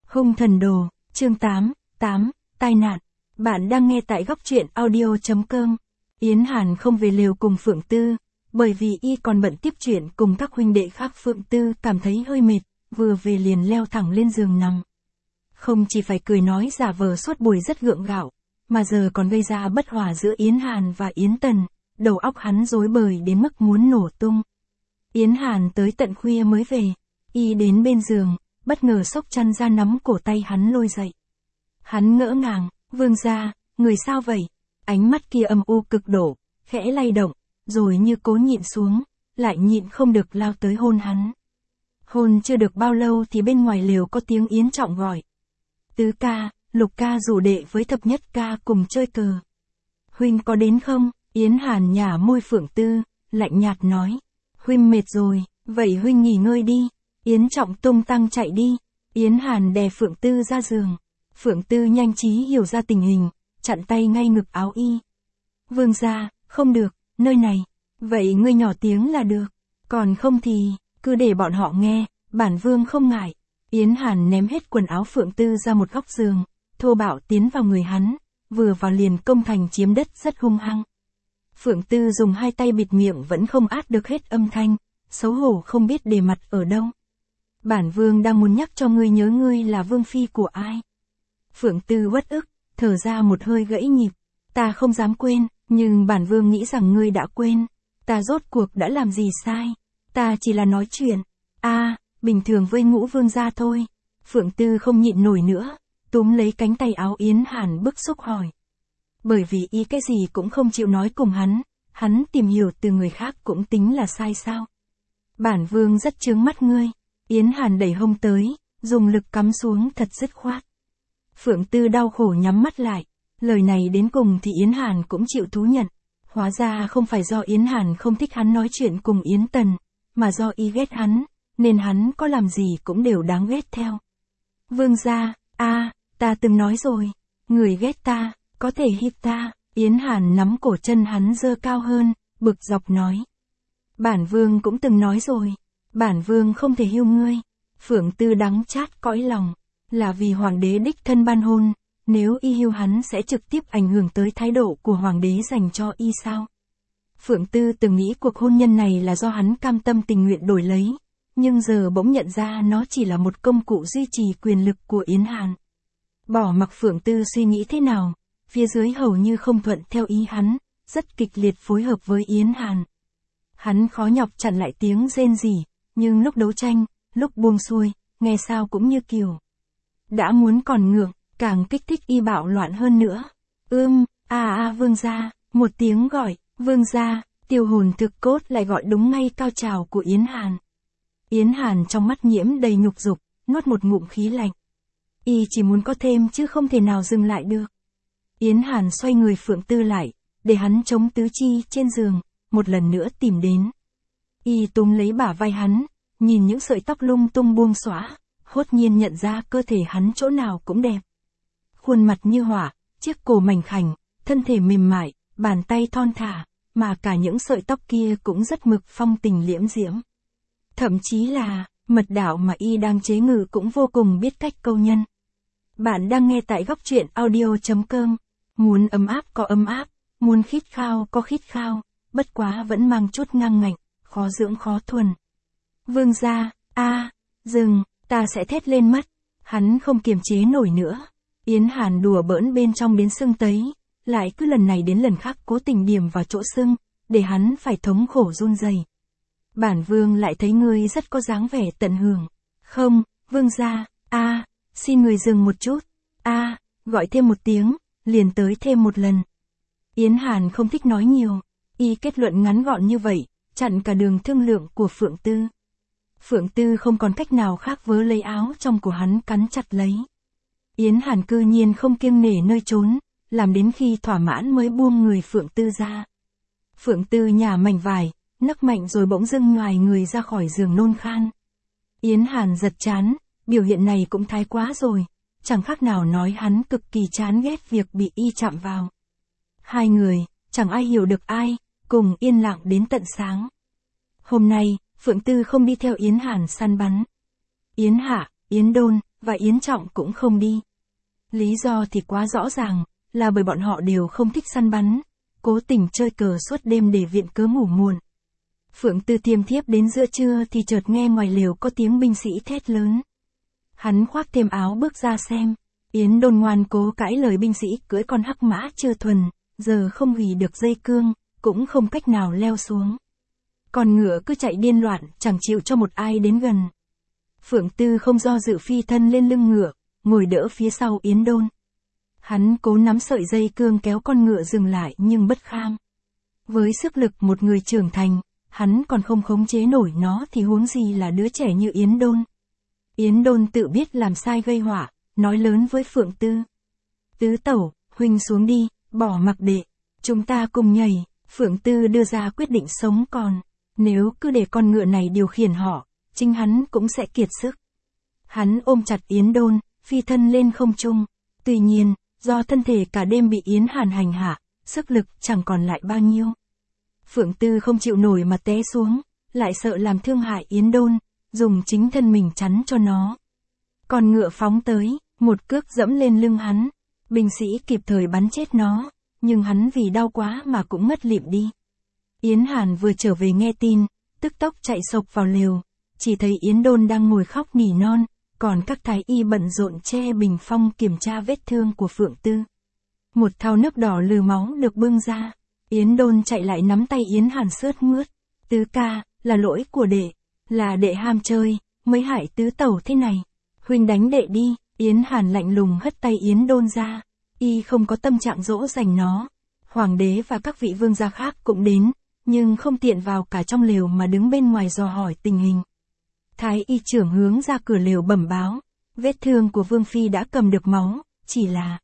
Hung thần đồ, chương 8, tai nạn. Bạn đang nghe tại góc truyện audio.com. Yến Hàn không về lều cùng Phượng Tư, bởi vì y còn bận tiếp chuyện cùng các huynh đệ khác. Phượng Tư cảm thấy hơi mệt, vừa về liền leo thẳng lên giường nằm. Không chỉ phải cười nói giả vờ suốt buổi rất gượng gạo, mà giờ còn gây ra bất hòa giữa Yến Hàn và Yến Tần, đầu óc hắn rối bời đến mức muốn nổ tung. Yến Hàn tới tận khuya mới về, y đến bên giường, bất ngờ xốc chăn ra nắm cổ tay hắn lôi dậy. Hắn ngỡ ngàng, vương gia, người sao vậy? Ánh mắt kia âm u cực độ, khẽ lay động, rồi như cố nhịn xuống, lại nhịn không được lao tới hôn hắn. Hôn chưa được bao lâu thì bên ngoài lều có tiếng Yến Trọng gọi. Tứ ca, Lục ca rủ đệ với Thập Nhất ca cùng chơi cờ. Huynh có đến không? Yến Hàn nhả môi Phượng Tư, lạnh nhạt nói. Huynh mệt rồi, vậy huynh nghỉ ngơi đi. Yến Trọng tung tăng chạy đi. Yến Hàn đè Phượng Tư ra giường. Phượng Tư nhanh trí hiểu ra tình hình, chặn tay ngay ngực áo y. Vương gia, không được, nơi này. Vậy ngươi nhỏ tiếng là được. Còn không thì, cứ để bọn họ nghe, bản vương không ngại. Yến Hàn ném hết quần áo Phượng Tư ra một góc giường, thô bạo tiến vào người hắn, vừa vào liền công thành chiếm đất rất hung hăng. Phượng Tư dùng hai tay bịt miệng vẫn không át được hết âm thanh, xấu hổ không biết đề mặt ở đâu. Bản vương đang muốn nhắc cho ngươi nhớ ngươi là vương phi của ai. Phượng Tư uất ức, thở ra một hơi gãy nhịp. Ta không dám quên, nhưng bản vương nghĩ rằng ngươi đã quên. Ta rốt cuộc đã làm gì sai? Ta chỉ là nói chuyện. Bình thường với Ngũ vương gia thôi. Phượng Tư không nhịn nổi nữa, túm lấy cánh tay áo Yến Hàn bức xúc hỏi. Bởi vì y cái gì cũng không chịu nói cùng hắn tìm hiểu từ người khác cũng tính là sai sao? Bản vương rất chướng mắt ngươi. Yến Hàn đẩy hông tới, dùng lực cắm xuống thật dứt khoát. Phượng Tư đau khổ nhắm mắt lại, lời này đến cùng thì Yến Hàn cũng chịu thú nhận. Hóa ra không phải do Yến Hàn không thích hắn nói chuyện cùng Yến Tần, mà do y ghét hắn, nên hắn có làm gì cũng đều đáng ghét theo. Vương gia, ta từng nói rồi, người ghét ta, có thể hiếp ta. Yến Hàn nắm cổ chân hắn giơ cao hơn, bực dọc nói. Bản vương cũng từng nói rồi, bản vương không thể hiêu ngươi. Phượng Tư đắng chát cõi lòng, là vì hoàng đế đích thân ban hôn, nếu y hiêu hắn sẽ trực tiếp ảnh hưởng tới thái độ của hoàng đế dành cho y sao? Phượng Tư từng nghĩ cuộc hôn nhân này là do hắn cam tâm tình nguyện đổi lấy, nhưng giờ bỗng nhận ra nó chỉ là một công cụ duy trì quyền lực của Yến Hàn. Bỏ mặc Phượng Tư suy nghĩ thế nào, phía dưới hầu như không thuận theo ý hắn, rất kịch liệt phối hợp với Yến Hàn. Hắn khó nhọc chặn lại tiếng rên rỉ, nhưng lúc đấu tranh, lúc buông xuôi, nghe sao cũng như kiểu đã muốn còn ngược, càng kích thích y bạo loạn hơn nữa. Vương gia, một tiếng gọi, vương gia, tiêu hồn thực cốt lại gọi đúng ngay cao trào của Yến Hàn. Yến Hàn trong mắt nhiễm đầy nhục dục, nuốt một ngụm khí lạnh. Y chỉ muốn có thêm chứ không thể nào dừng lại được. Yến Hàn xoay người Phượng Tư lại, để hắn chống tứ chi trên giường, một lần nữa tìm đến. Y túm lấy bả vai hắn, nhìn những sợi tóc lung tung buông xõa, hốt nhiên nhận ra cơ thể hắn chỗ nào cũng đẹp. Khuôn mặt như họa, chiếc cổ mảnh khảnh, thân thể mềm mại, bàn tay thon thả, mà cả những sợi tóc kia cũng rất mực phong tình liễm diễm. Thậm chí là, mật đạo mà y đang chế ngự cũng vô cùng biết cách câu nhân. Bạn đang nghe tại góc truyện audio.com. Muốn ấm áp có ấm áp, muốn khít khao có khít khao, bất quá vẫn mang chút ngang ngạnh, khó dưỡng khó thuần. Vương gia, dừng, ta sẽ thét lên mất. Hắn không kiềm chế nổi nữa. Yến Hàn đùa bỡn bên trong đến sưng tấy, lại cứ lần này đến lần khác cố tình điểm vào chỗ sưng, để hắn phải thống khổ run rẩy. Bản vương lại thấy ngươi rất có dáng vẻ tận hưởng. Không, vương gia, xin người dừng một chút. Gọi thêm một tiếng, liền tới thêm một lần. Yến Hàn không thích nói nhiều, y kết luận ngắn gọn như vậy, chặn cả đường thương lượng của Phượng Tư. Phượng Tư không còn cách nào khác vớ lấy áo trong của hắn cắn chặt lấy. Yến Hàn cư nhiên không kiêng nể nơi trốn, làm đến khi thỏa mãn mới buông người Phượng Tư ra. Phượng Tư nhả mảnh vải, nấc mạnh rồi bỗng dưng nhoài người ra khỏi giường nôn khan. Yến Hàn giật chán, biểu hiện này cũng thái quá rồi, chẳng khác nào nói hắn cực kỳ chán ghét việc bị y chạm vào. Hai người, chẳng ai hiểu được ai, cùng yên lặng đến tận sáng. Hôm nay, Phượng Tư không đi theo Yến Hàn săn bắn. Yến Hạ, Yến Đôn, và Yến Trọng cũng không đi. Lý do thì quá rõ ràng, là bởi bọn họ đều không thích săn bắn, cố tình chơi cờ suốt đêm để viện cớ ngủ muộn. Phượng Tư thiêm thiếp đến giữa trưa thì chợt nghe ngoài lều có tiếng binh sĩ thét lớn. Hắn khoác thêm áo bước ra xem, Yến Đôn ngoan cố cãi lời binh sĩ cưỡi con hắc mã chưa thuần, giờ không hủy được dây cương, cũng không cách nào leo xuống. Con ngựa cứ chạy điên loạn, chẳng chịu cho một ai đến gần. Phượng Tư không do dự phi thân lên lưng ngựa, ngồi đỡ phía sau Yến Đôn. Hắn cố nắm sợi dây cương kéo con ngựa dừng lại nhưng bất kham. Với sức lực một người trưởng thành, hắn còn không khống chế nổi nó thì huống gì là đứa trẻ như Yến Đôn. Yến Đôn tự biết làm sai gây họa, nói lớn với Phượng Tư. Tứ tẩu, huynh xuống đi, bỏ mặc đệ, chúng ta cùng nhảy. Phượng Tư đưa ra quyết định sống còn, nếu cứ để con ngựa này điều khiển họ, chính hắn cũng sẽ kiệt sức. Hắn ôm chặt Yến Đôn, phi thân lên không trung. Tuy nhiên, do thân thể cả đêm bị Yến Hàn hành hạ, sức lực chẳng còn lại bao nhiêu. Phượng Tư không chịu nổi mà té xuống, lại sợ làm thương hại Yến Đôn, dùng chính thân mình chắn cho nó. Con ngựa phóng tới, một cước dẫm lên lưng hắn, binh sĩ kịp thời bắn chết nó, nhưng hắn vì đau quá mà cũng ngất lịm đi. Yến Hàn vừa trở về nghe tin, tức tốc chạy sộc vào lều, chỉ thấy Yến Đôn đang ngồi khóc nỉ non, còn các thái y bận rộn che bình phong kiểm tra vết thương của Phượng Tư. Một thau nước đỏ lừ máu được bưng ra, Yến Đôn chạy lại nắm tay Yến Hàn sướt mướt. Tứ ca, là lỗi của đệ, là đệ ham chơi, mới hại tứ tẩu thế này. Huynh đánh đệ đi. Yến Hàn lạnh lùng hất tay Yến Đôn ra, y không có tâm trạng dỗ dành nó. Hoàng đế và các vị vương gia khác cũng đến, nhưng không tiện vào cả trong lều mà đứng bên ngoài dò hỏi tình hình. Thái y trưởng hướng ra cửa lều bẩm báo, vết thương của Vương Phi đã cầm được máu, chỉ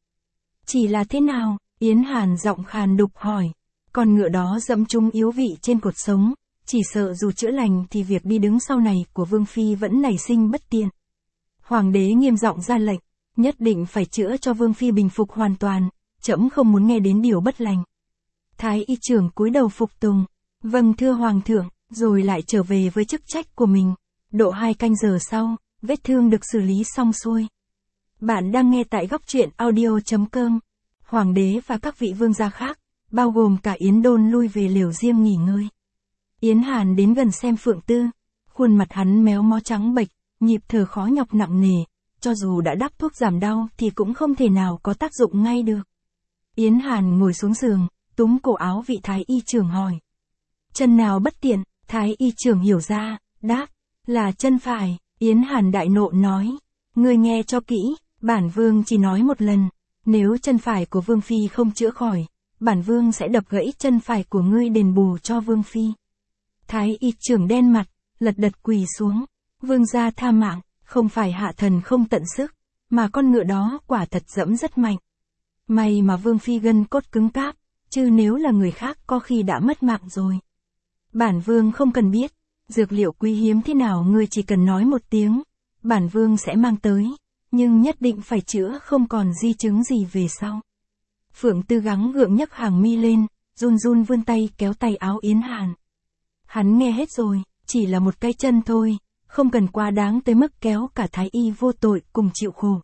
là thế nào? Yến Hàn giọng khàn đục hỏi. Con ngựa đó dẫm trúng yếu vị trên cột sống, chỉ sợ dù chữa lành thì việc đi đứng sau này của Vương Phi vẫn nảy sinh bất tiện. Hoàng đế nghiêm giọng ra lệnh, nhất định phải chữa cho Vương Phi bình phục hoàn toàn, trẫm không muốn nghe đến điều bất lành. Thái y trưởng cúi đầu phục tùng, vâng thưa Hoàng thượng, rồi lại trở về với chức trách của mình. Độ 2 canh giờ sau, vết thương được xử lý xong xuôi. Bạn đang nghe tại góc truyện audio.com. Hoàng đế và các vị vương gia khác, bao gồm cả Yến Đôn lui về lều riêng nghỉ ngơi. Yến Hàn đến gần xem Phượng Tư, khuôn mặt hắn méo mó trắng bệch, nhịp thở khó nhọc nặng nề, cho dù đã đắp thuốc giảm đau thì cũng không thể nào có tác dụng ngay được. Yến Hàn ngồi xuống giường, túm cổ áo vị thái y trưởng hỏi. Chân nào bất tiện? Thái y trưởng hiểu ra, đáp, là chân phải. Yến Hàn đại nộ nói, ngươi nghe cho kỹ, bản vương chỉ nói một lần, nếu chân phải của Vương Phi không chữa khỏi, bản vương sẽ đập gãy chân phải của ngươi đền bù cho Vương Phi. Thái y trưởng đen mặt, lật đật quỳ xuống, vương gia tha mạng, không phải hạ thần không tận sức, mà con ngựa đó quả thật dẫm rất mạnh. May mà Vương Phi gân cốt cứng cáp, chứ nếu là người khác có khi đã mất mạng rồi. Bản vương không cần biết, dược liệu quý hiếm thế nào ngươi chỉ cần nói một tiếng, bản vương sẽ mang tới, nhưng nhất định phải chữa không còn di chứng gì về sau. Phượng Tư gắng gượng nhấc hàng mi lên, run run vươn tay kéo tay áo Yến Hàn. Hắn nghe hết rồi, chỉ là một cái chân thôi, không cần quá đáng tới mức kéo cả thái y vô tội cùng chịu khổ.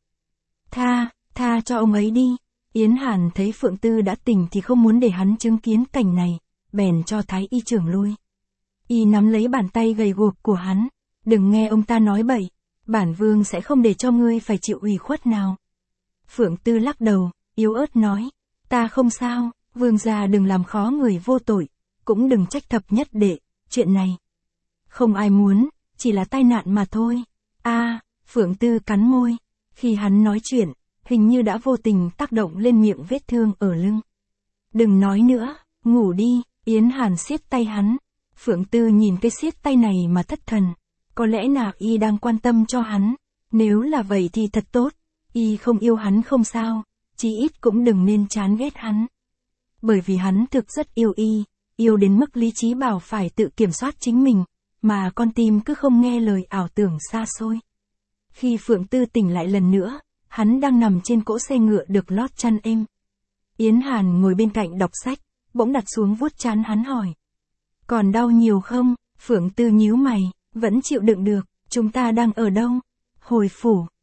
Tha cho ông ấy đi. Yến Hàn thấy Phượng Tư đã tỉnh thì không muốn để hắn chứng kiến cảnh này, bèn cho thái y trưởng lui. Y nắm lấy bàn tay gầy guộc của hắn, đừng nghe ông ta nói bậy, bản vương sẽ không để cho ngươi phải chịu ủy khuất nào. Phượng Tư lắc đầu, yếu ớt nói, ta không sao, vương gia đừng làm khó người vô tội, cũng đừng trách thập nhất đệ, chuyện này không ai muốn, chỉ là tai nạn mà thôi. Phượng Tư cắn môi, khi hắn nói chuyện, hình như đã vô tình tác động lên miệng vết thương ở lưng. Đừng nói nữa, ngủ đi. Yến Hàn siết tay hắn. Phượng Tư nhìn cái siết tay này mà thất thần, có lẽ nào y đang quan tâm cho hắn, nếu là vậy thì thật tốt, y không yêu hắn không sao, chí ít cũng đừng nên chán ghét hắn. Bởi vì hắn thực rất yêu y, yêu đến mức lý trí bảo phải tự kiểm soát chính mình, mà con tim cứ không nghe lời ảo tưởng xa xôi. Khi Phượng Tư tỉnh lại lần nữa, hắn đang nằm trên cỗ xe ngựa được lót chăn êm. Yến Hàn ngồi bên cạnh đọc sách, bỗng đặt xuống vuốt trán hắn hỏi. Còn đau nhiều không? Phượng Tư nhíu mày, vẫn chịu đựng được, chúng ta đang ở đâu? Hồi phủ.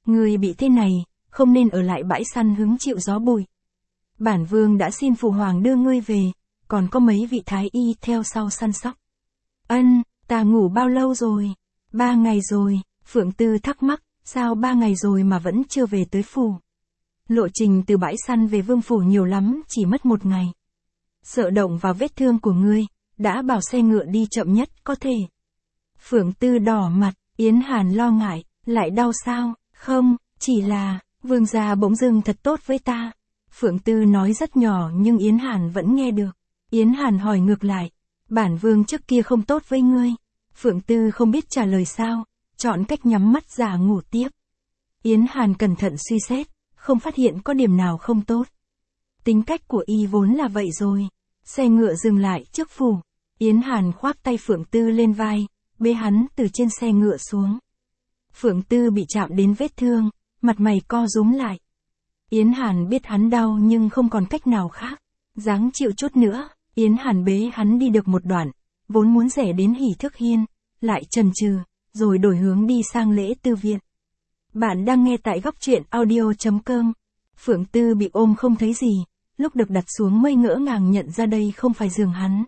Ngươi bị thế này, không nên ở lại bãi săn hứng chịu gió bụi. Bản vương đã xin phụ hoàng đưa ngươi về, còn có mấy vị thái y theo sau săn sóc. Ân, ta ngủ bao lâu rồi? 3 ngày rồi, Phượng Tư thắc mắc, sao 3 ngày rồi mà vẫn chưa về tới phủ? Lộ trình từ bãi săn về vương phủ nhiều lắm, chỉ mất 1 ngày. Sợ động vào vết thương của ngươi, đã bảo xe ngựa đi chậm nhất có thể. Phượng Tư đỏ mặt, Yến Hàn lo ngại, lại đau sao? Không, chỉ là, vương gia bỗng dưng thật tốt với ta. Phượng Tư nói rất nhỏ nhưng Yến Hàn vẫn nghe được. Yến Hàn hỏi ngược lại, bản vương trước kia không tốt với ngươi. Phượng Tư không biết trả lời sao, chọn cách nhắm mắt giả ngủ tiếp. Yến Hàn cẩn thận suy xét, không phát hiện có điểm nào không tốt. Tính cách của y vốn là vậy rồi. Xe ngựa dừng lại trước phủ. Yến Hàn khoác tay Phượng Tư lên vai, bế hắn từ trên xe ngựa xuống. Phượng Tư bị chạm đến vết thương, mặt mày co rúm lại. Yến Hàn biết hắn đau nhưng không còn cách nào khác. Ráng chịu chút nữa, Yến Hàn bế hắn đi được một đoạn, vốn muốn rẽ đến Hỷ Thức Hiên, lại chần chừ, rồi đổi hướng đi sang Lễ Tư Viện. Bạn đang nghe tại góc truyện audio.com. Phượng Tư bị ôm không thấy gì, lúc được đặt xuống mới ngỡ ngàng nhận ra đây không phải giường hắn.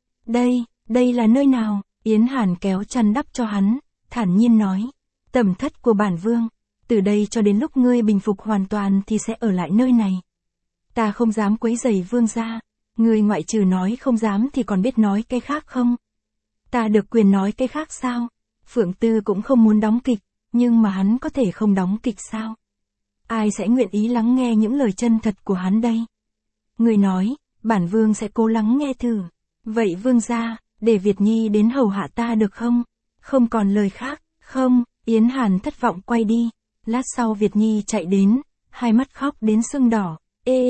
Đây là nơi nào? Yến Hàn kéo chăn đắp cho hắn, thản nhiên nói. Tẩm thất của bản vương, từ đây cho đến lúc ngươi bình phục hoàn toàn thì sẽ ở lại nơi này. Ta không dám quấy rầy vương gia, ngươi ngoại trừ nói không dám thì còn biết nói cái khác không? Ta được quyền nói cái khác sao? Phượng Tư cũng không muốn đóng kịch, nhưng mà hắn có thể không đóng kịch sao? Ai sẽ nguyện ý lắng nghe những lời chân thật của hắn đây? Ngươi nói, bản vương sẽ cố lắng nghe thử. Vậy vương gia, để Việt Nhi đến hầu hạ ta được không? Không còn lời khác, không, Yến Hàn thất vọng quay đi. Lát sau Việt Nhi chạy đến, hai mắt khóc đến sưng đỏ,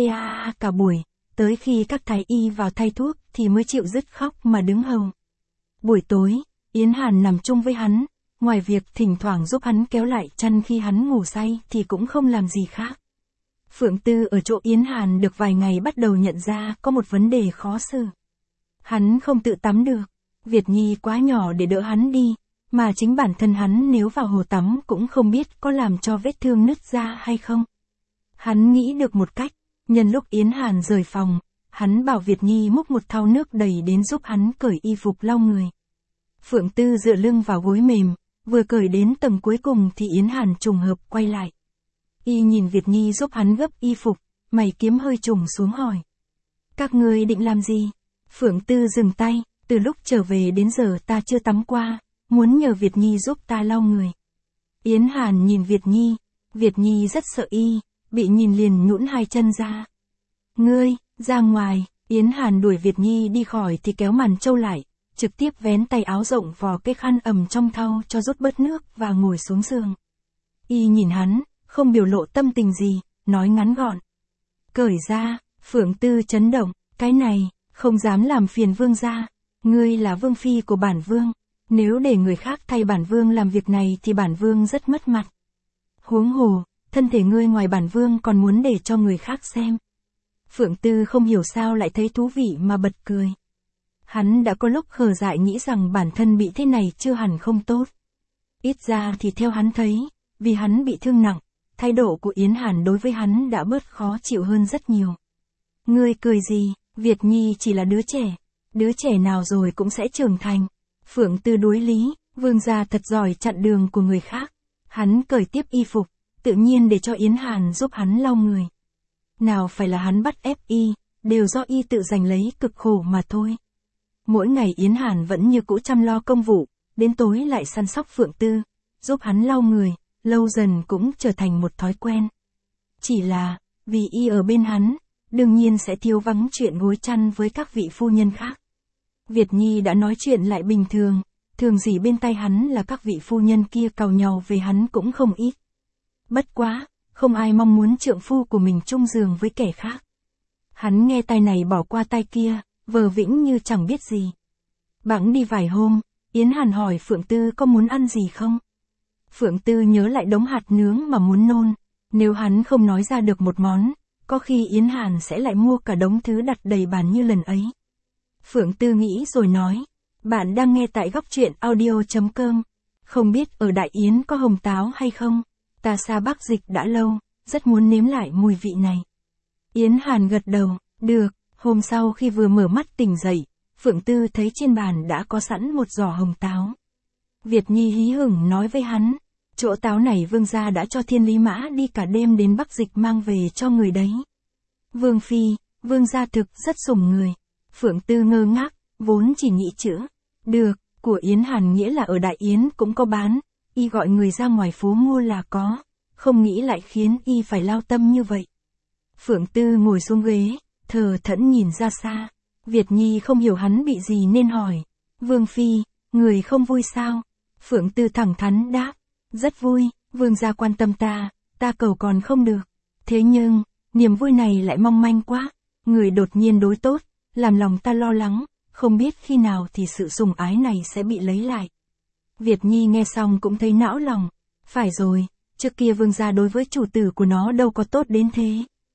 cả buổi, tới khi các thái y vào thay thuốc thì mới chịu dứt khóc mà đứng hầu. Buổi tối, Yến Hàn nằm chung với hắn, ngoài việc thỉnh thoảng giúp hắn kéo lại chăn khi hắn ngủ say thì cũng không làm gì khác. Phượng Tư ở chỗ Yến Hàn được vài ngày bắt đầu nhận ra có một vấn đề khó xử. Hắn không tự tắm được, Việt Nhi quá nhỏ để đỡ hắn đi, mà chính bản thân hắn nếu vào hồ tắm cũng không biết có làm cho vết thương nứt ra hay không. Hắn nghĩ được một cách, nhân lúc Yến Hàn rời phòng, hắn bảo Việt Nhi múc một thau nước đầy đến giúp hắn cởi y phục lau người. Phượng Tư dựa lưng vào gối mềm, vừa cởi đến tầng cuối cùng thì Yến Hàn trùng hợp quay lại. Y nhìn Việt Nhi giúp hắn gấp y phục, mày kiếm hơi trùng xuống hỏi. Các ngươi định làm gì? Phượng Tư dừng tay, từ lúc trở về đến giờ ta chưa tắm qua, muốn nhờ Việt Nhi giúp ta lau người. Yến Hàn nhìn Việt Nhi rất sợ y, bị nhìn liền nhũn hai chân ra. Ngươi, ra ngoài, Yến Hàn đuổi Việt Nhi đi khỏi thì kéo màn trâu lại, trực tiếp vén tay áo rộng vò cái khăn ẩm trong thau cho rút bớt nước và ngồi xuống giường. Y nhìn hắn, không biểu lộ tâm tình gì, nói ngắn gọn. Cởi ra, Phượng Tư chấn động, cái này, không dám làm phiền vương gia, ngươi là vương phi của bản vương, nếu để người khác thay bản vương làm việc này thì bản vương rất mất mặt. Huống hồ, thân thể ngươi ngoài bản vương còn muốn để cho người khác xem. Phượng Tư không hiểu sao lại thấy thú vị mà bật cười. Hắn đã có lúc khờ dại nghĩ rằng bản thân bị thế này chưa hẳn không tốt. Ít ra thì theo hắn thấy, vì hắn bị thương nặng, thái độ của Yến Hàn đối với hắn đã bớt khó chịu hơn rất nhiều. Ngươi cười gì, Việt Nhi chỉ là đứa trẻ nào rồi cũng sẽ trưởng thành. Phượng Tư đối lý, vương gia thật giỏi chặn đường của người khác. Hắn cởi tiếp y phục, tự nhiên để cho Yến Hàn giúp hắn lau người. Nào phải là hắn bắt ép y, đều do y tự giành lấy cực khổ mà thôi. Mỗi ngày Yến Hàn vẫn như cũ chăm lo công vụ, đến tối lại săn sóc Phượng Tư, giúp hắn lau người, lâu dần cũng trở thành một thói quen. Chỉ là, vì y ở bên hắn, đương nhiên sẽ thiếu vắng chuyện gối chăn với các vị phu nhân khác. Việt Nhi đã nói chuyện lại bình thường gì bên tay hắn là các vị phu nhân kia càu nhàu về hắn cũng không ít. Bất quá, không ai mong muốn trượng phu của mình chung giường với kẻ khác. Hắn nghe tai này bỏ qua tai kia, vờ vĩnh như chẳng biết gì. Bẵng đi vài hôm, Yến Hàn hỏi Phượng Tư có muốn ăn gì không? Phượng Tư nhớ lại đống hạt nướng mà muốn nôn, nếu hắn không nói ra được một món, có khi Yến Hàn sẽ lại mua cả đống thứ đặt đầy bàn như lần ấy. Phượng Tư nghĩ rồi nói, bạn đang nghe tại góc truyện audio.com, không biết ở Đại Yến có hồng táo hay không? Ta xa Bắc Dịch đã lâu, rất muốn nếm lại mùi vị này. Yến Hàn gật đầu, được. Hôm sau khi vừa mở mắt tỉnh dậy, Phượng Tư thấy trên bàn đã có sẵn một giỏ hồng táo. Việt Nhi hí hửng nói với hắn, chỗ táo này vương gia đã cho Thiên Lý Mã đi cả đêm đến Bắc Dịch mang về cho người đấy. Vương phi, vương gia thực rất sủng người. Phượng Tư ngơ ngác, vốn chỉ nghĩ chữ được của Yến Hàn nghĩa là ở Đại Yến cũng có bán, y gọi người ra ngoài phố mua là có, không nghĩ lại khiến y phải lao tâm như vậy. Phượng Tư ngồi xuống ghế, thờ thẫn nhìn ra xa. Việt Nhi không hiểu hắn bị gì nên hỏi, Vương phi, người không vui sao? Phượng Tư thẳng thắn đáp, rất vui, vương gia quan tâm ta cầu còn không được. Thế nhưng, niềm vui này lại mong manh quá, người đột nhiên đối tốt, làm lòng ta lo lắng, không biết khi nào thì sự sủng ái này sẽ bị lấy lại. Việt Nhi nghe xong cũng thấy não lòng, phải rồi, trước kia vương gia đối với chủ tử của nó đâu có tốt đến thế.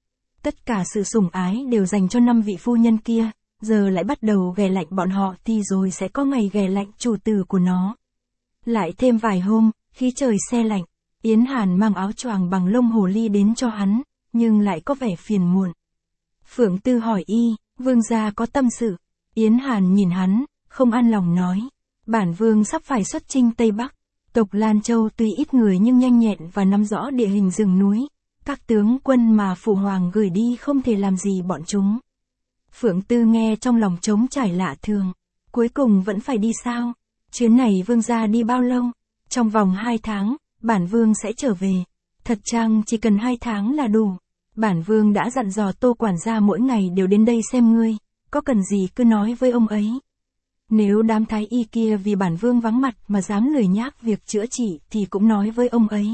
Tất cả sự sủng ái đều dành cho 5 vị phu nhân kia, giờ lại bắt đầu ghẻ lạnh bọn họ thì rồi sẽ có ngày ghẻ lạnh chủ tử của nó. Lại thêm vài hôm, khi trời se lạnh, Yến Hàn mang áo choàng bằng lông hồ ly đến cho hắn, nhưng lại có vẻ phiền muộn. Phượng Tư hỏi y, vương gia có tâm sự. Yến Hàn nhìn hắn, không an lòng nói, bản vương sắp phải xuất chinh Tây Bắc. Tộc Lan Châu tuy ít người nhưng nhanh nhẹn và nắm rõ địa hình rừng núi. Các tướng quân mà phụ hoàng gửi đi không thể làm gì bọn chúng. Phượng Tư nghe trong lòng trống trải lạ thường. Cuối cùng vẫn phải đi sao? Chuyến này vương gia đi bao lâu? Trong vòng 2 tháng, bản vương sẽ trở về. Thật chăng chỉ cần 2 tháng là đủ? Bản vương đã dặn dò Tô quản gia mỗi ngày đều đến đây xem ngươi. Có cần gì cứ nói với ông ấy. Nếu đám thái y kia vì bản vương vắng mặt mà dám lười nhác việc chữa trị thì cũng nói với ông ấy.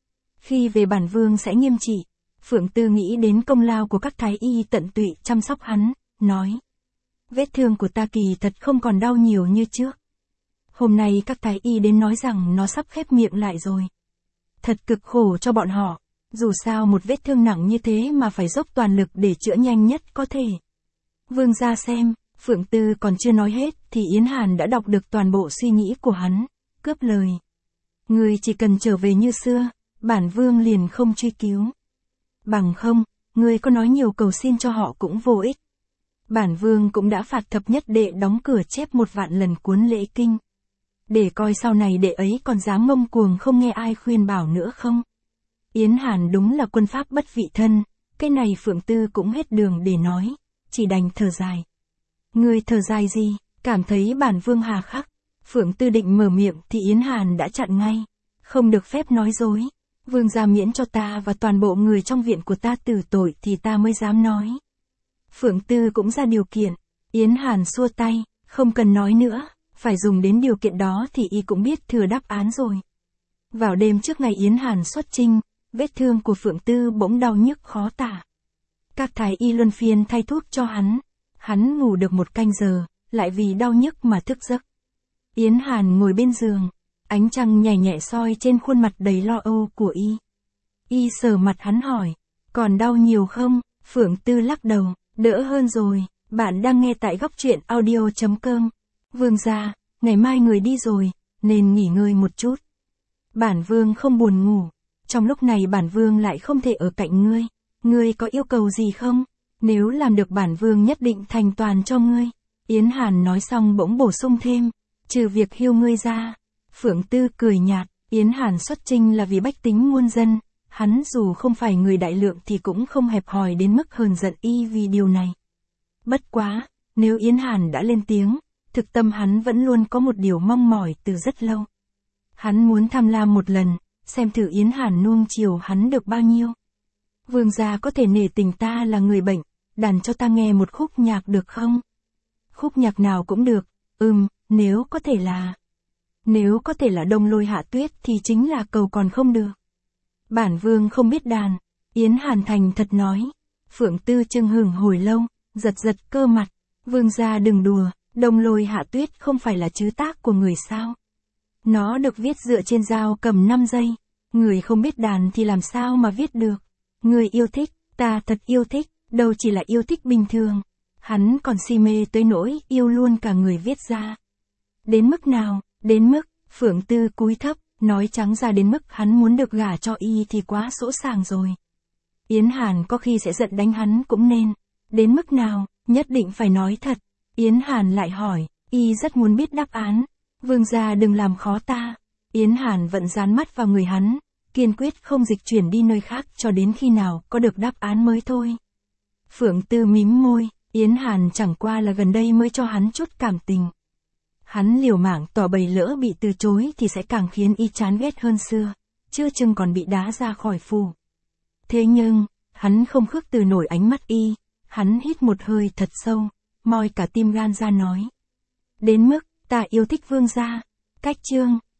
Khi về bản vương sẽ nghiêm trị. Phượng Tư nghĩ đến công lao của các thái y tận tụy chăm sóc hắn, nói. Vết thương của ta kỳ thật không còn đau nhiều như trước. Hôm nay các thái y đến nói rằng nó sắp khép miệng lại rồi. Thật cực khổ cho bọn họ, dù sao một vết thương nặng như thế mà phải dốc toàn lực để chữa nhanh nhất có thể. Vương gia xem, Phượng Tư còn chưa nói hết thì Yến Hàn đã đọc được toàn bộ suy nghĩ của hắn, cướp lời. Người chỉ cần trở về như xưa, bản vương liền không truy cứu. Bằng không, người có nói nhiều cầu xin cho họ cũng vô ích. Bản vương cũng đã phạt thập nhất đệ đóng cửa chép 1 vạn lần cuốn lễ kinh. Để coi sau này đệ ấy còn dám ngông cuồng không nghe ai khuyên bảo nữa không. Yến Hàn đúng là quân pháp bất vị thân, cái này Phượng Tư cũng hết đường để nói, chỉ đành thở dài. Người thở dài gì, cảm thấy bản vương hà khắc. Phượng Tư định mở miệng thì Yến Hàn đã chặn ngay. Không được phép nói dối. Vương gia miễn cho ta và toàn bộ người trong viện của ta tử tội thì ta mới dám nói. Phượng Tư cũng ra điều kiện. Yến Hàn xua tay, không cần nói nữa, phải dùng đến điều kiện đó thì y cũng biết thừa đáp án rồi. Vào đêm trước ngày Yến Hàn xuất chinh, vết thương của Phượng Tư bỗng đau nhức khó tả. Các thái y luân phiên thay thuốc cho hắn ngủ được 1 canh giờ, lại vì đau nhức mà thức giấc. Yến Hàn ngồi bên giường, ánh trăng nhẹ nhẹ soi trên khuôn mặt đầy lo âu của y. Y sờ mặt hắn hỏi, còn đau nhiều không? Phượng Tư lắc đầu, đỡ hơn rồi. Bạn đang nghe tại góc truyện audio.com. Vương gia, ngày mai người đi rồi, nên nghỉ ngơi một chút. Bản vương không buồn ngủ, trong lúc này bản vương lại không thể ở cạnh ngươi. Ngươi có yêu cầu gì không? Nếu làm được bản vương nhất định thành toàn cho ngươi. Yến Hàn nói xong bỗng bổ sung thêm, trừ việc hiêu ngươi ra. Phượng Tư cười nhạt, Yến Hàn xuất chinh là vì bách tính muôn dân, hắn dù không phải người đại lượng thì cũng không hẹp hòi đến mức hờn giận y vì điều này. Bất quá, nếu Yến Hàn đã lên tiếng, thực tâm hắn vẫn luôn có một điều mong mỏi từ rất lâu. Hắn muốn tham lam một lần, xem thử Yến Hàn nuông chiều hắn được bao nhiêu. Vương gia có thể nể tình ta là người bệnh, đàn cho ta nghe một khúc nhạc được không? Khúc nhạc nào cũng được, nếu có thể là Đông Lôi Hạ Tuyết thì chính là cầu còn không được. Bản vương không biết đàn, Yến Hàn thành thật nói. Phượng Tư chưng hửng hồi lâu, giật cơ mặt. Vương gia đừng đùa, Đông Lôi Hạ Tuyết không phải là trứ tác của người sao? Nó được viết dựa trên dao cầm 5 giây. Người không biết đàn thì làm sao mà viết được? Người yêu thích, ta thật yêu thích, đâu chỉ là yêu thích bình thường. Hắn còn si mê tới nỗi yêu luôn cả người viết ra. Đến mức nào? Đến mức, Phượng Tư cúi thấp, Nói trắng ra đến mức hắn muốn được gả cho y thì quá sỗ sàng rồi. Yến Hàn có khi sẽ giận đánh hắn cũng nên. Đến mức nào, nhất định phải nói thật. Yến Hàn lại hỏi, y rất muốn biết đáp án. Vương gia đừng làm khó ta. Yến Hàn vẫn dán mắt vào người hắn, kiên quyết không dịch chuyển đi nơi khác cho đến khi nào có được đáp án mới thôi. Phượng Tư mím môi, Yến Hàn chẳng qua là gần đây mới cho hắn chút cảm tình. Hắn liều mạng tỏ bày lỡ bị từ chối thì sẽ càng khiến y chán ghét hơn xưa, chưa chừng còn bị đá ra khỏi phủ. Thế nhưng, hắn không khước từ nổi ánh mắt y, hắn hít một hơi thật sâu, moi cả tim gan ra nói. Đến mức, ta yêu thích vương gia. Cách chương